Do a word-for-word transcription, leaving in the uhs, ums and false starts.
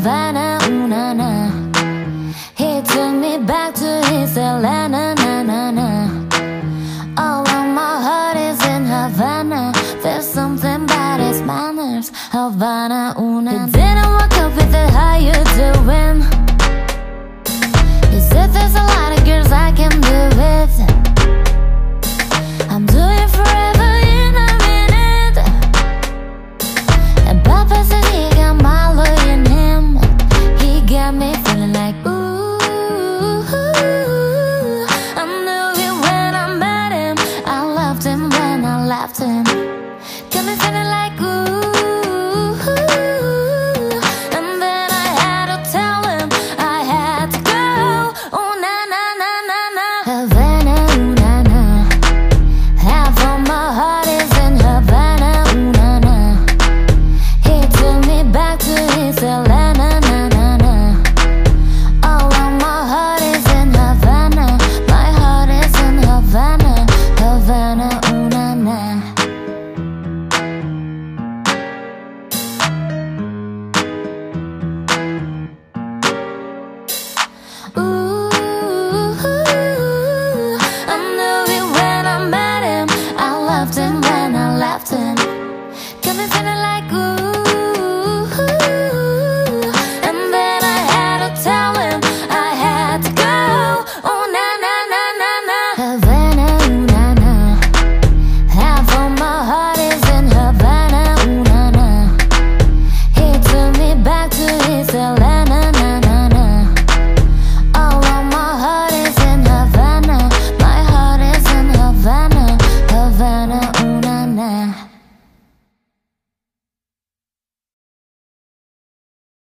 Havana, ooh na na. He took me back to his Atlanta, na na na. All of my heart is in Havana. There's something about his manners, Havana, ooh na na. He didn't walk up with the how you doing. He said there's a lot of girls I can be with. I'm doing forever in a minute. And Papa says he got my love in him. He got me feeling like ooh. I knew it when I met him. I loved him when I left him. Got me feeling like ooh. And then I had to tell him I had to go. Oh na na na na na. Havana, ooh na na. Half of my heart is in Havana, ooh na na. He took me back to his Atlanta, na na na. All of my heart is in Havana. My heart is in Havana, Havana, ooh na na. Ooh, I knew it when I met him. I loved him when I left him. Got me feeling like ooh. And then I had to tell him I had to go. Oh na na na na na. Havana, ooh na na. Half of my heart is in Havana, ooh na na. He took me back to his L A.